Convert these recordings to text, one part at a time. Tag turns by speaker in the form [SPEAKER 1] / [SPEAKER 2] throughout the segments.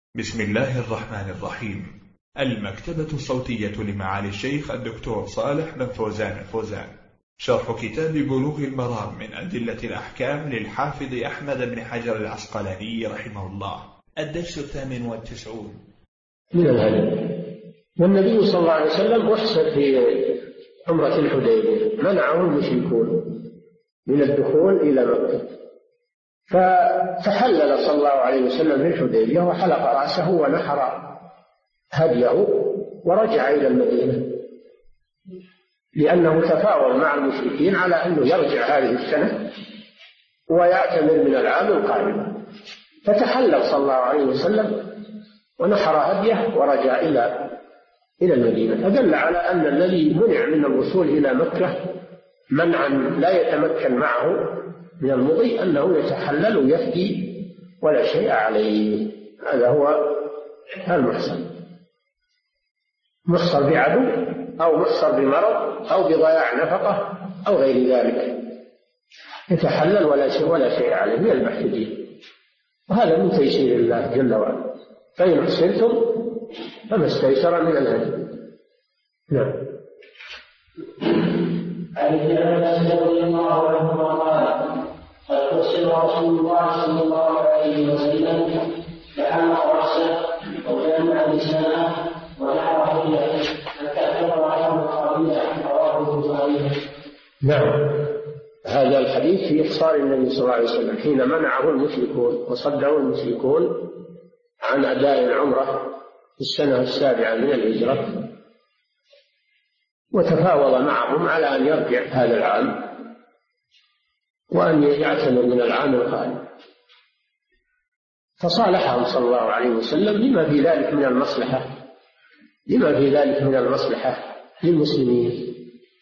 [SPEAKER 1] بسم الله الرحمن الرحيم. المكتبة الصوتية لمعالي الشيخ الدكتور صالح بن فوزان الفوزان، شرح كتاب بلوغ المرام من أدلة الأحكام للحافظ أحمد بن حجر العسقلاني رحمه الله، الدرس 98
[SPEAKER 2] من الهدي. والنبي صلى الله عليه وسلم أحسن في عمرة الحديبية، منعه المشركون من الدخول إلى مكة، فتحلل صلى الله عليه وسلم في الحديبية وحلق رأسه ونحر هديه ورجع إلى المدينة، لأنه تفاوض مع المشركين على أنه يرجع هذه السنة ويعتمر من العام القادم، فتحلل صلى الله عليه وسلم ونحر هديه ورجع إلى المدينة. فدل على أن الذي منع من الوصول إلى مكة منعا لا يتمكن معه من المضي أنه يتحلل ويفدي ولا شيء عليه. هذا هو المحصن، محصن بعدو أو محصن بمرض أو بضياع نفقة أو غير ذلك، يتحلل ولا شيء عليه من المحدودين، وهذا من تيسير الله جل وعلا. فإن أحسنتم فما استيسر من الهدي. نعم.
[SPEAKER 3] عن ابن عباس رضي الله عنهما قال: قد أرسل رسول الله صلى الله عليه وسلم فحلق رأسه وجامع لسانه ونحر هديه حتى كبر له قابله، رواه البخاري.
[SPEAKER 2] نعم. هذا الحديث في إحصار النبي صلى الله عليه وسلم حين منعه المشركون وصدعوا المشركون عن أداء العمرة في السنة 7 من الهجرة، وتفاوض معهم على أن يرجع هذا العام وأن يعتمر من العام القادم، فصالحهم صلى الله عليه وسلم لما في ذلك من المصلحة للمسلمين.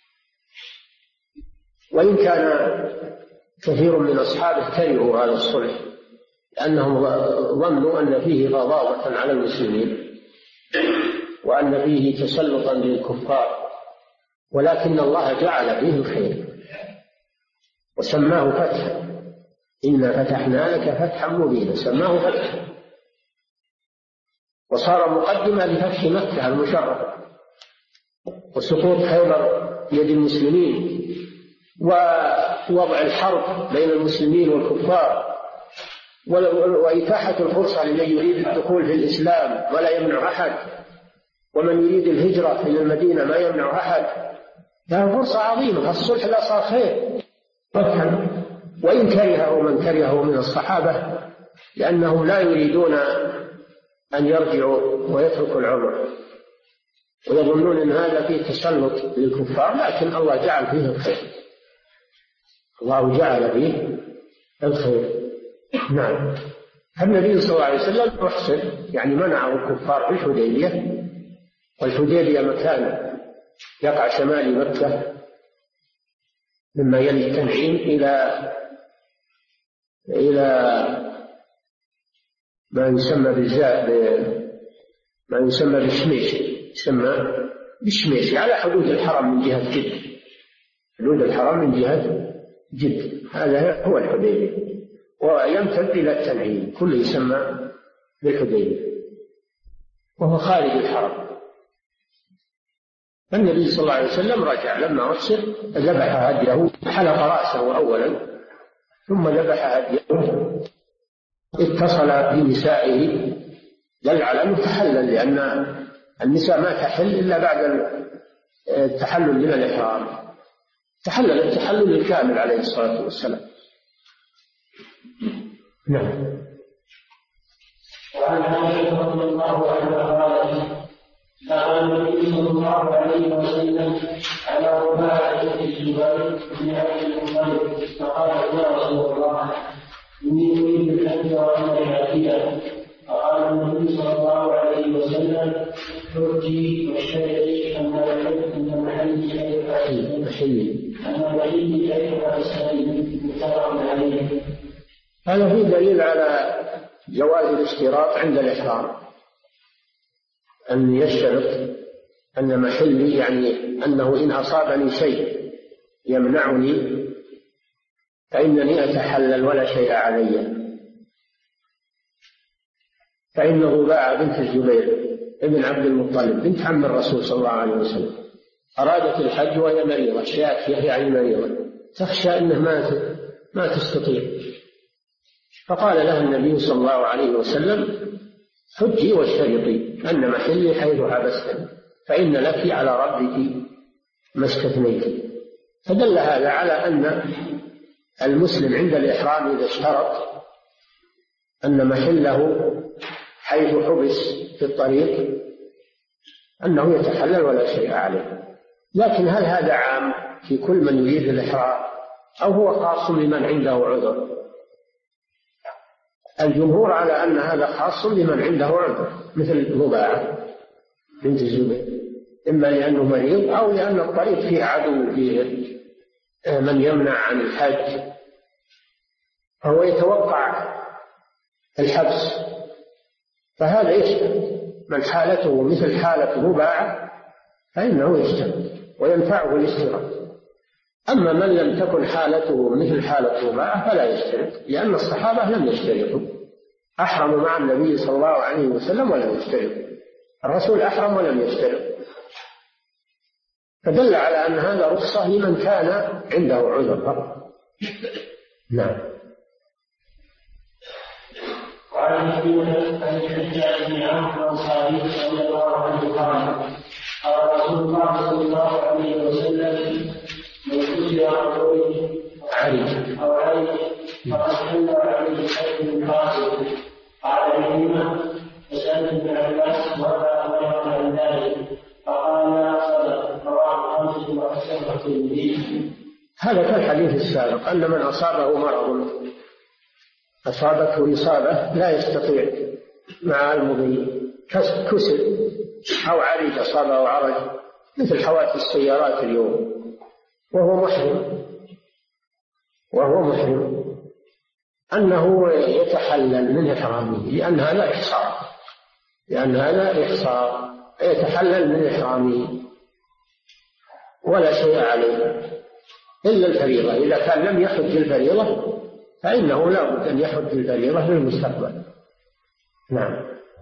[SPEAKER 2] وإن كان كثير من أصحابه كرهوا هذا الصلح لأنهم ظنوا أن فيه غضاضة على المسلمين وأن فيه تسلطا للكفار، ولكن الله جعل فيه الخير وسماه فتحا، إنا فتحنا لك فتحا مبينا، سماه فتحا، وصار مقدمة لفتح مكة المشرفة وسقوط خيبر بيد المسلمين ووضع الحرب بين المسلمين والكفار وإتاحة الفرصة لمن يريد الدخول في الإسلام ولا يمنع أحد، ومن يريد الهجرة إلى المدينة ما يمنع أحد. له فرصة عظيمة، الصلح لا صار خير فتحا. وإن كرهه من كرهه من الصحابة لأنهم لا يريدون أن يرجعوا ويتركوا العمر ويظنون أن هذا فيه تسلط للكفار، لكن الله جعل فيه الخير، الله جعل فيه الخير. نعم. النبي صلى الله عليه وسلم أحسن، يعني منعه الكفار في الحديبية، والحديبية مكان يقع شمال مكة مما يلي التنعيم إلى ما يسمى بالشميش، يسمى بالشميش على حدود الحرم من جهة جد، حدود الحرم من جهة جد، هذا هو الحديبية، ويمتد إلى التنعيم كله يسمى بالحديبية، وهو خارج الحرم. النبي صلى الله عليه وسلم رجع لما أحسر، ذبح هديه، حلق رأسه أولا ثم ذبح هديه، اتصل بنسائه، دل على أنه تحلل، لأن النساء ما تحل إلا بعد التحلل من الإحرام، تحلل التحلل الكامل عليه الصلاة والسلام. نعم.
[SPEAKER 3] وعن عائشة رضي الله عنها قالت: سأل النبي صلى الله عليه وسلم على رفاعة الزبير بن عبد المطلب فقال: يا رسول الله، إني أريد الحج وأنا عاكفة. فقال النبي صلى الله عليه وسلم: حجي واشترطي أن محلي شيء أسلم، متفق عليه.
[SPEAKER 2] هذا فيه دليل على جواز الاشتراط عند الإحرام، أن يشترط أن محلي، يعني أنه إن أصابني شيء يمنعني فإنني أتحلل ولا شيء علي. فإنه باع بنت الزبير ابن عبد المطلب بنت عم الرسول صلى الله عليه وسلم، أرادت الحج وهي مريضة، شاكية يعني مريضة، تخشى أنه ما تستطيع، فقال لها النبي صلى الله عليه وسلم: حجي واشترطي أن محلي حيث حبستني، فإن لك على ربك ما استثنيت. فدل هذا على أن المسلم عند الإحرام إذا اشترط أن محله حيث حبس في الطريق أنه يتحلل ولا شيء عليه. لكن هل هذا عام في كل من يريد الإحرام أو هو خاص بمن عنده عذر؟ الجمهور على أن هذا خاص بمن عنده عذر، مثل رباعة بنت الزبير، إما لأنه مريض أو لأن الطريق فيه عدو، فيه من يمنع عن الحج، فهو يتوقع الحبس، فهذا يشترط. من حالته مثل حالة رباعة فإنه يشترط وينفعه الاشتراط. أما من لم تكن حالته مثل حالة رباعة فلا يشترط، لأن الصحابة لم يشترطوا، أحرموا مع النبي صلى الله عليه وسلم ولم يشترطوا، الرسول أحرم ولم يشترط، فدل على أن هذا رخصة لمن كان عنده عذر فقط. نعم.
[SPEAKER 3] وعن الحجاج بن عمرو الأنصاري رضي الله عنه قال: قال رسول الله صلى الله عليه وسلم: من كل عرج أو عرج فقد حل عليه الحج من قاصر. قال عكرمة: فسألت ابن عباس وأبا هريرة عن ذلك فقال: لا صدق. رواه خمسة وحسن الترمذي.
[SPEAKER 2] هذا كالحديث السابق أن من أصابه مرض، أصابته إصابة لا يستطيع مع المضي، كسر أو عرج، أصابه عرج مثل حوادث السيارات اليوم، وهو محرم أنه يتحلل من إحرامه، لأن هذا إحصار، يتحلل من إحرامه ولا شيء عليه إلا الفريضة. إذا كان لم يحج الفريضة فإنه لا بد أن يحج الفريضة في المستقبل. نعم.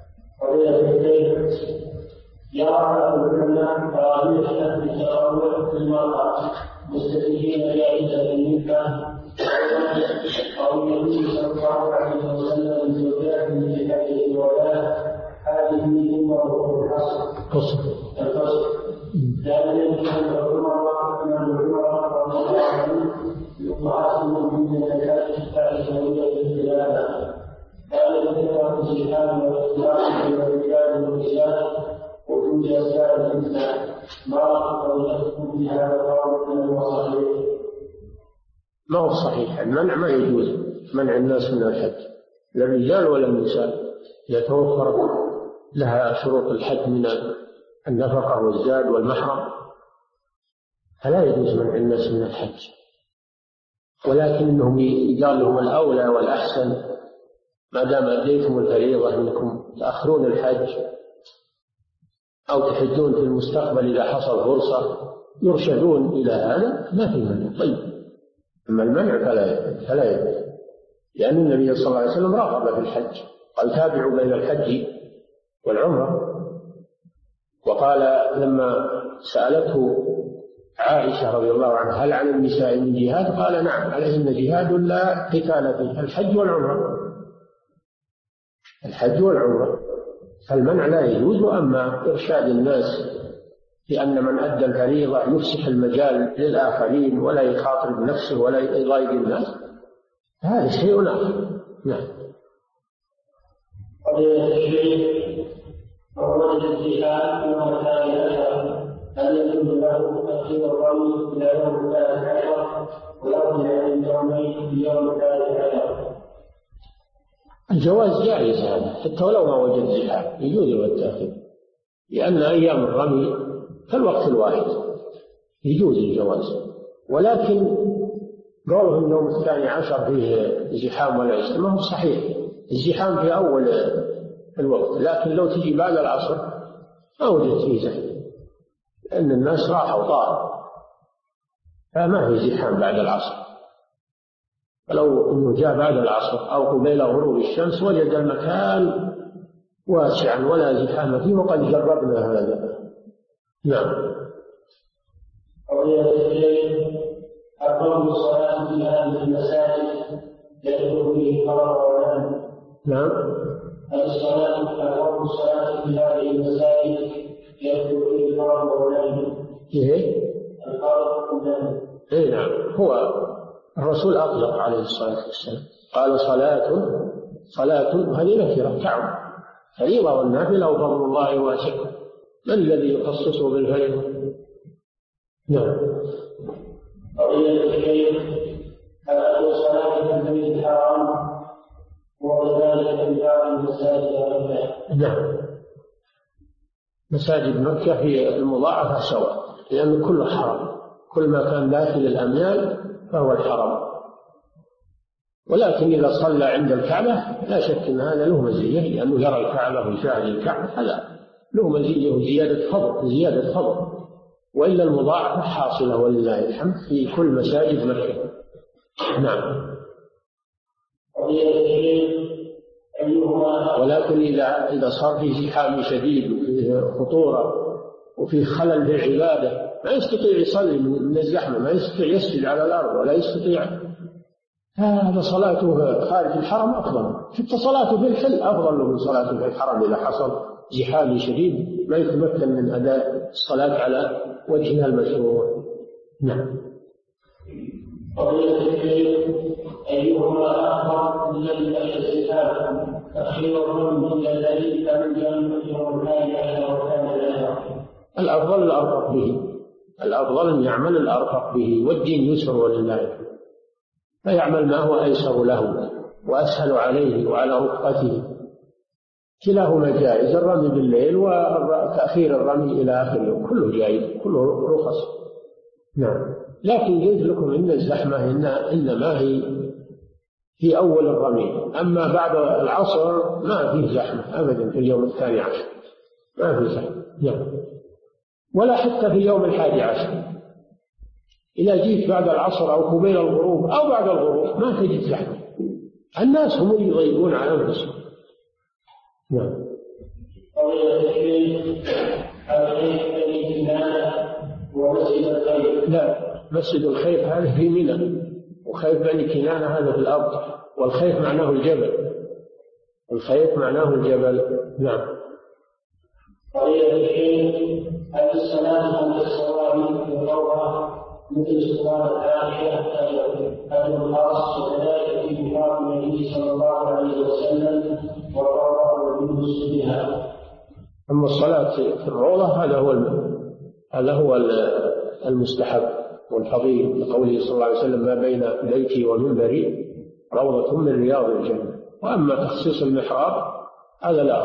[SPEAKER 3] يرى العلماء تراويح التراويح في المرأة مستدلين جائزة المنكر أو النبي صلى الله عليه وسلم زوجات من حجة الولاء هذه أمور القصر لأن يمكن أن عمر رضي الله عنه يقاتل من زكاة الشفاعة زوجة الخلافة قال ذكر الجهاد والإسلام والرجال والنساء وجود أسباب الإنسان ما رأيتم في هذا القول من الصحيح؟
[SPEAKER 2] ما هو صحيح، المنع ما يجوز، منع الناس من الحج لا الرجال ولا النساء، يتوفر لها شروط الحج من النفقة والزاد والمحرم، فلا يجوز منع الناس من الحج، ولكنهم يقال لهم الأولى والأحسن ما دام أديتم الفريضة أنكم تأخرون الحج أو تحجون في المستقبل إذا حصل فرصة، يرشدون إلى هذا، ما في منع. طيب، أما المنع فلا يجوز، لأن النبي صلى الله عليه وسلم رغب في الحج، قال: تابعوا بين الحج والعمرة. وقال لما سألته عائشة رضي الله عنها: هل على النساء من جهاد؟ قال: نعم، عليهن جهاد لا قتال فيه، الحج والعمرة، الحج والعمرة، فالمنع لا يجوز. وأما إرشاد الناس لأن من أدى الفريضة يفسح المجال للآخرين ولا يخاطر بنفسه ولا يضايق الناس، هذا شيء آخر. نعم.
[SPEAKER 3] ووجد الجهاد في مكان أشهر هل يجوز له تأخير الرمي إلى يوم 13 ويرجع عند يومين في يوم 13؟
[SPEAKER 2] الجواز جائز هذا، حتى ولو ما وجد جهاد يجوز له التأخير، لأن أيام الرمي كالوقت الواحد يجوز الجواز. ولكن قوله اليوم 12 فيه زحام ولا يسلم ما هو صحيح، الزحام في أول الوقت، لكن لو تجي بعد العصر ما وجدت فيه زحام، لأن الناس راحوا وطاروا، فما في زحام بعد العصر. فلو أنه جاء بعد العصر أو قبيل غروب الشمس وجد المكان واسعا ولا زحام فيه، وقد جربنا هذا. نعم.
[SPEAKER 3] أقام الصلاة في هذه المساجد يدخل فيه فرض ولا؟
[SPEAKER 2] نعم.
[SPEAKER 3] أقام الصلاة في هذه المساجد يدخل فيه فرض ولا؟
[SPEAKER 2] إيه؟
[SPEAKER 3] الفرض ولا؟
[SPEAKER 2] إيه نعم. هو الرسول أطلق عليه الصلاة والسلام، قال صلاة هذه نكرة تعم فريضة والنافلة وفضل الله واسع، من الذي يخصصه بالفريضة؟ نعم.
[SPEAKER 3] هل الصلاة في البيت الحرام وكذلك في بعض المساجد؟
[SPEAKER 2] نعم. مساجد مكة هي المضاعفة سواء، لأن كله حرام، كل ما كان داخل الأميال فهو الحرام. ولكن إذا صلى عند الكعبة لا شك أن هذا له مزية، لأنه يرى الكعبة ويشاهد الكعبة، هذا له مزية وزيادة فضل. وإلا المضاعفة حاصلة ولله الحمد في كل مساجد مكة. نعم. ولكن إذا صار في زحام شديد وفي خطورة وفي خلل في العبادة ما يستطيع يصلي من الزحمة، ما يستطيع يسجد على الأرض ولا يستطيع، هذا صلاته خارج الحرم أفضل، حتى صلاته في الحل أفضل من صلاته في الحرم إذا حصل زحام شديد ما يتمكن من أداء الصلاة على وجهها المشروع. نعم.
[SPEAKER 3] أيهما أفضل الذي يحتسبها تأخير من الذي كان جنبه وكان
[SPEAKER 2] الأفضل الأرفق به، الأفضل أن يعمل الأرفق به، والدين يسر ولله، فيعمل ما هو أيسر له وأسهل عليه وعلى رفقته، كلاهما جائز، الرمي بالليل وتأخير الرمي إلى آخر اليوم كله جائز، كله رخص. نعم. لكن قلت لكم إن الزحمة إنما هي في أول الرمي، أما بعد العصر ما فيه زحمة أبدا، في اليوم 12 ما فيه زحمة. نعم. ولا حتى في يوم 11 إذا جيت بعد العصر أو قبيل الغروب أو بعد الغروب ما تجد زحمة، الناس هم اللي يضيقون على أنفسهم. نعم. لا، مسجد الخيف هذا في منى، وخيف بني كنانة هذا في الأرض، والخيف معناه الجبل، الخيف معناه الجبل. نعم.
[SPEAKER 3] هل الصلاة عند الصواب في الروضة مثل صلاة العاشرة أجر خاص، وكذلك في بحار النبي صلى الله عليه وسلم والروضة والجلوس بها؟
[SPEAKER 2] أما الصلاة في الروضة هذا هو المستحب والفضيل، لقوله صلى الله عليه وسلم ما بين بيتي ومنبري روضة من رياض الجنة. وأما تخصيص المحراب هذا لا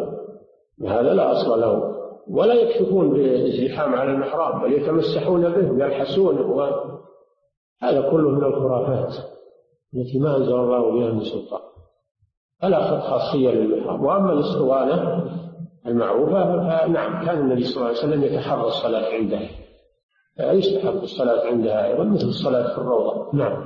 [SPEAKER 2] أصل له، ولا يكشفون بالازدحام على المحراب بل يتمسحون به ويلحسونه، هذا كله من الخرافات التي ما أنزل الله بها من سلطان، فلا خاصية للمحراب. وأما الاسطوانة المعروفة فنعم كان النبي صلى الله عليه وسلم يتحرى الصلاة عندها، يستحب الصلاة عندها أيضا مثل الصلاة في الروضة. نعم.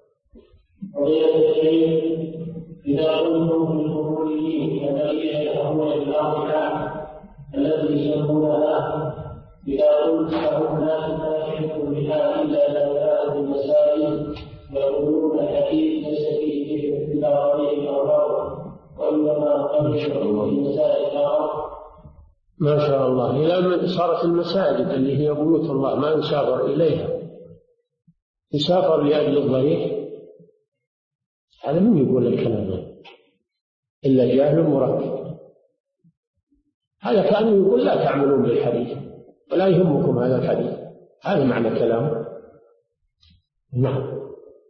[SPEAKER 3] إذا كنتم في القبوريين الذين يدعون بالأرض التي يسمونها، إذا قلت فهم لا يحب بها إلا لا المساجد يقولون الحديث ليس فيه ذكر إلا غير الأرض، وإنما قبل في المساجد الأرض.
[SPEAKER 2] ما شاء الله. إلى من صارت المساجد اللي هي بيوت الله ما نسافر إليها، يسافر لأجل الضريح، هذا من يقول الكلام إلا جاهل مركب، هذا كأنه يقول لا تعملون بالحديث ولا يهمكم هذا الحديث، هذا معنى كلامه. نعم.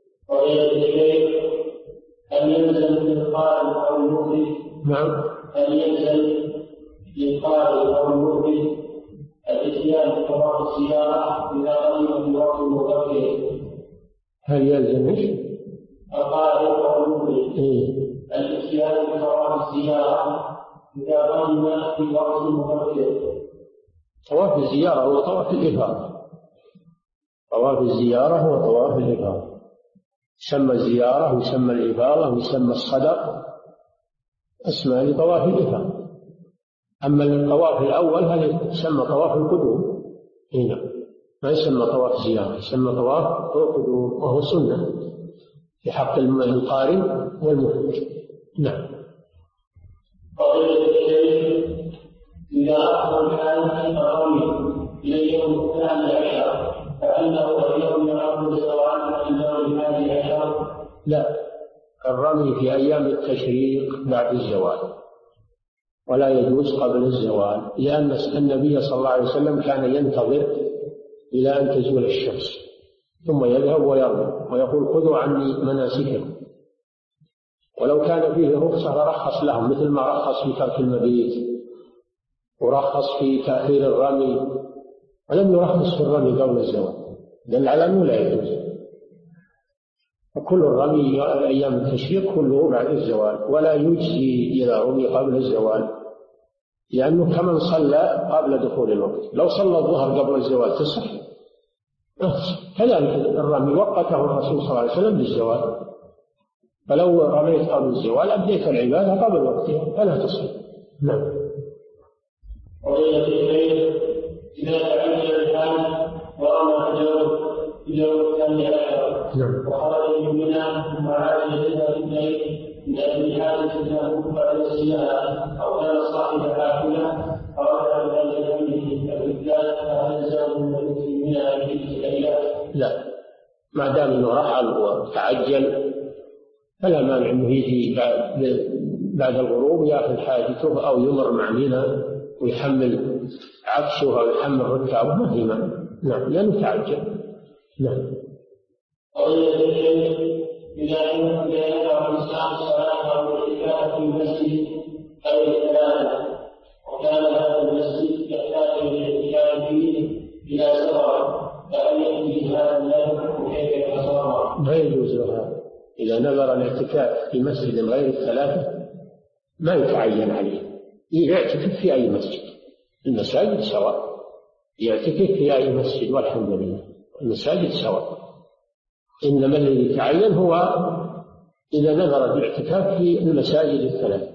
[SPEAKER 3] هل يلزم للقارئ أو المؤمن؟
[SPEAKER 2] نعم.
[SPEAKER 3] هل يلزم للقارئ أو المؤمن الإتيان بطواف الزيارة إذا قدم في وقت مبكر؟
[SPEAKER 2] هل يلزم ايش؟
[SPEAKER 3] القارئ أو المؤمن الإتيان بطواف الزيارة إذا قدم في وقت مبكر؟
[SPEAKER 2] طواف الزيارة هو طواف الإفاضة، طواف الزيارة هو طواف الإفاضة، يسمى الزيارة ويسمى الإفاضة ويسمى الصدق، اسمها لطواف الإفاضة. أما الطواف الأول هذا يسمى طواف القدوم هنا، ما يسمى طواف زيارة، يسمى طواف القدوم، وهو سنة في حق القارن والمفرد. نعم.
[SPEAKER 3] فضيلة الشيخ، إذا أخذ الحال الرمي إلى يوم الثاني عشر فأنه اليوم يعرض الزوال عن يوم الثاني عشر؟
[SPEAKER 2] لا، الرمي في أيام التشريق بعد الزوال، ولا يجوز قبل الزوال، لأن النبي صلى الله عليه وسلم كان ينتظر إلى أن تزول الشمس ثم يذهب ويرمي ويقول خذوا عني مناسككم. ولو كان فيه رخصة لرخص لهم، مثل ما رخص في ترك المبيت ورخص في تأخير الرمي، ولم يرخص في الرمي قبل الزوال، دل على أنه لا يجوز. وكل الرمي أيام التشريق كله بعد الزوال، ولا يجزي إذا رمي قبل الزوال، لأنه كمن صلى قبل دخول الوقت، لو صلى الظهر قبل الزوال تصح. كذلك الرمي وقته الرسول صلى الله عليه وسلم بالزوال، فلو رميت قبل الزوال أديت العبادة قبل وقتها فلا تصح. نعم.
[SPEAKER 3] فضيلة الشيخ، إذا تعجل الحال ورمى اليوم الثاني عشر وخرج من منى ثم عاد يذهب الليل من أجل حادث له بعد الصيام، أو كان صاحب حافلة أراد أن يذهب الرجال، فهل يلزم من منى في الليلة؟
[SPEAKER 2] لا، ما دام أنه رحل وتعجل فلا مانع أنه يجي بعد الغروب يأخذ حاجته، أو يمر مع منى ويحمل عفشه أو يحمل ركابه، ما في مانع. نعم، لأنه تعجل. نعم.
[SPEAKER 3] قضية الشيخ، إذا يدعو الإنسان الصلاة أو الاعتكاف في المسجد أو الثلاثة، وكان هذا المسجد يحتاج إلى الاعتكاف فيه إلى سفر، فهل يأتي هذا النذر وكيف يتصرف؟
[SPEAKER 2] ما يجوز له. إذا نذر الاعتكاف في مسجد غير الثلاثة ما يتعين عليه، يعتكف في أي مسجد، المساجد سواء، يعتكف في أي مسجد والحمد لله، المساجد سواء. إنما الذي يتعين هو إذا نذر الاعتكاف في المساجد الثلاث.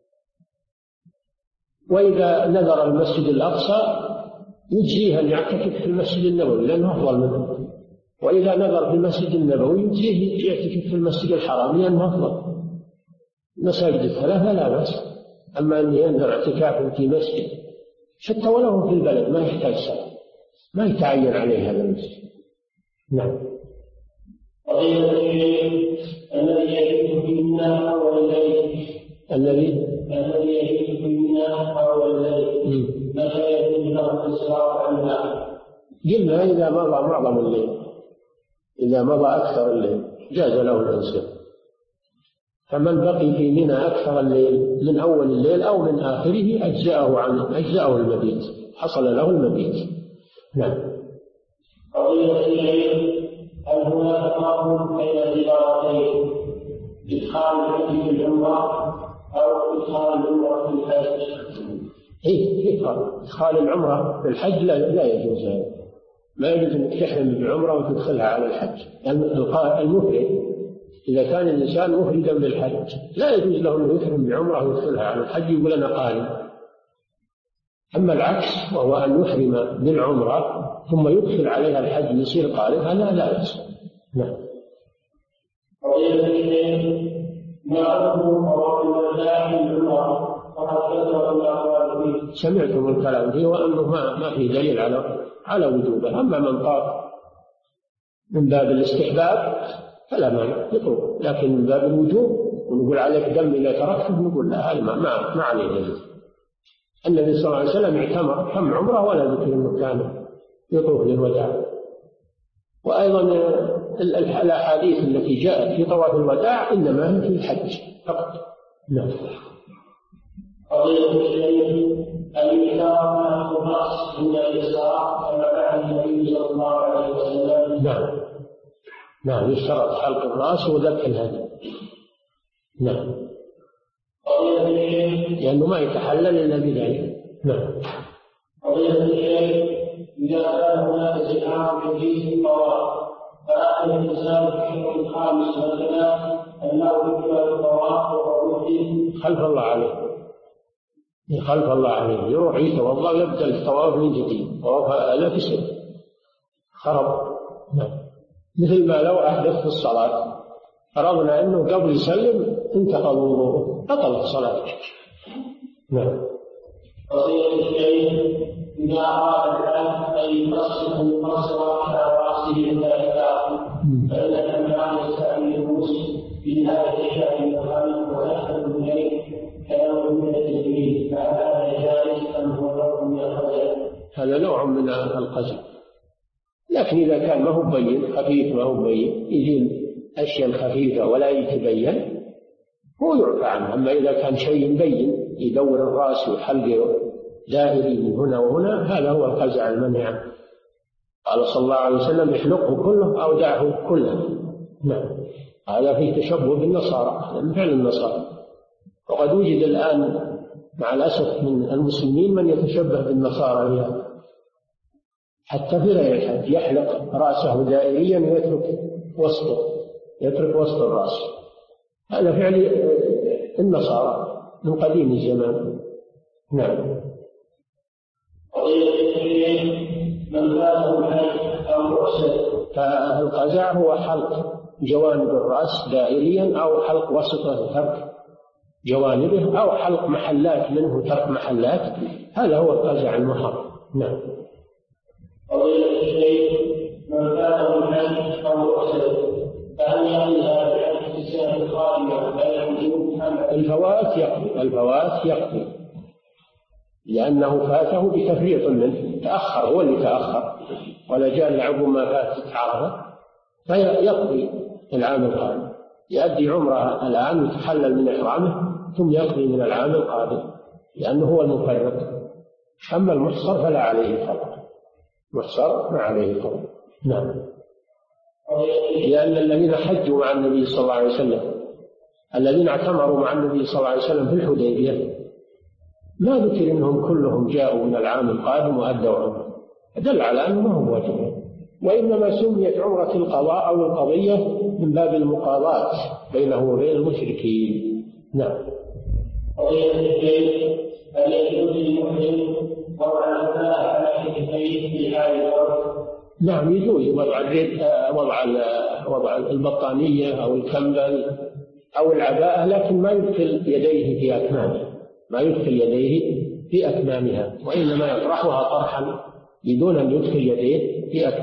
[SPEAKER 2] وإذا نذر المسجد الأقصى يجزيه أن يعتكف في المسجد النبوي لأنه أفضل منه، وإذا نذر في المسجد النبوي يجزيه يعتكف في المسجد الحرام لأنه أفضل. المساجد الثلاثة لا بأس. أما أن ينذر اعتكاف في مسجد حتى ولو في البلد ما يحتاج سنة، ما يتعين عليه هذا المسجد. نعم.
[SPEAKER 3] قضية الذي يجد في منى أول الليل، الذي يجد في منى أول الليل، متى يجد له الإسراف عنها؟
[SPEAKER 2] قلنا إذا مضى معظم الليل، إذا مضى أكثر الليل جاز له الإنصراف. فمن بقي في منى أكثر الليل من أول الليل أو من آخره أجزأه المبيت، حصل له المبيت. نعم.
[SPEAKER 3] قضية الشيخ، هل هناك فرق بين العبارتين، إدخال الحج في العمرة أو إدخال العمرة في الحج؟
[SPEAKER 2] في فرق. إدخال العمرة في الحج لا يجوز هذا، ما يجوز أن تحرم بالعمرة وتدخلها على الحج، لأن المفرد إذا كان الإنسان مفردا بالحج لا يجوز له أن يحرم بعمرة ويدخلها على الحج يقول أنا قارن. أما العكس وهو أن يحرم بالعمرة ثم يدخل عليها الحج يصير قارن، هذا لا يصح. نعم.
[SPEAKER 3] قضية الشيخ، ما أمر طواف الوداع في العمرة فقد كثر الأقوال فيه.
[SPEAKER 2] سمعتم الكلام فيه وأنه ما في دليل على وجوبه. أما من طاف من باب الاستحباب فلا مانع يطوف، لكن من باب الوجوب ونقول عليك دم إذا تركته نقول لا، هذا ما عليه دليل. النبي صلى الله عليه وسلم اعتمر كم عمره ولا ذكر انه كان يطوف للوداع. وايضا الاحاديث التي جاءت في طواف الوداع انما هي في الحج فقط. نعم.
[SPEAKER 3] قضية الشيخ، الإشارة مع الراس عند الإسراء كما فعل النبي صلى الله عليه وسلم.
[SPEAKER 2] نعم يشترط حلق الراس وذبح الهدي. نعم.
[SPEAKER 3] قضية الشيخ،
[SPEAKER 2] لأنه ما يتحلل إلا بذلك. نعم.
[SPEAKER 3] قضية الشيخ، إذا كان هناك زحام في الطواف فأخذ الإنسان في الشهر الخامس مثلا أنه يكمل الطواف وهو
[SPEAKER 2] خلف الله عليه، خلف الله عليه، يروح يتوضأ ويبدأ الطواف من جديد، طواف لا تسلم خرب. مثل ما لو أحدث في الصلاة، فرضنا أنه قبل يسلم انتقض وضوءه بطلت صلاته. نعم.
[SPEAKER 3] وصية الشيء إذا أراد العبد أن يقصر على رأسه الثلاثة فإن كان يستعمل المسلم في هذا الشأن الخامس ويحفظ إليه كلام من التجريد، فهذا جائز أم هو نوع من الخزي؟
[SPEAKER 2] هذا نوع من الخزي، لكن إذا كان ما هو مبين، خفيف ما هو مبين، يجي أشياء خفيفة ولا يتبين هو يعفى عنه. أما إذا كان شيء مبين يدور الرأس وحلقه دائري من هنا وهنا، هذا هو الخزع المنهي عنه. قال صلى الله عليه وسلم احلقه كله أو دعه كله. نعم. هذا فيه تشبه بالنصارى، هذا من فعل النصارى. وقد وجد الآن مع الأسف من المسلمين من يتشبه بالنصارى هذا، حتى في غير الحج يحلق رأسه دائريا ويترك وسط الرأس. هذا فعل النصارى من قديم الزمان. نعم. فالقزع هو حلق جوانب الرأس دائريا أو حلق وسطه ترك جوانبه أو حلق محلات منه ترك محلات، هذا هو القزع المحرم. نعم.
[SPEAKER 3] قضية الشيء من فاته الحج أو رأسه فهل يقضي هذا الحج في السنة القادمة بين وجوب
[SPEAKER 2] الفوات يقضي لأنه فاته بتفريط منه، تأخر، هو اللي تأخر ولا جاء لعب ما فاتت عرفة، فيقضي العام القادم، يؤدي عمره الآن ويتحلل من إحرامه ثم يقضي من العام القادم لأنه هو المفرط. أما المحصر فلا عليه فرض، محصر ما عليه فرض. نعم. لأن الذين حجوا مع النبي صلى الله عليه وسلم، الذين اعتمروا مع النبي صلى الله عليه وسلم في الحديبية، ما ذكر أنهم كلهم جاءوا من العام القادم وأدوا عمره، دل على أنه ما هو واجب، وإنما سميت عمرة القضاء أو القضية من باب المقاضاة بينه وبين المشركين. نعم.
[SPEAKER 3] قضية الشيء هل يجوز للمحرم وضع الغذاء على كتفيه في حال الغرب؟
[SPEAKER 2] نعم يجوز وضع البطانية أو الكمبل أو العباءة، لكن ما يدخل يديه في أكمامها، وإنما يطرحها طرحا بدون أن يدخل يديه في أكمامها.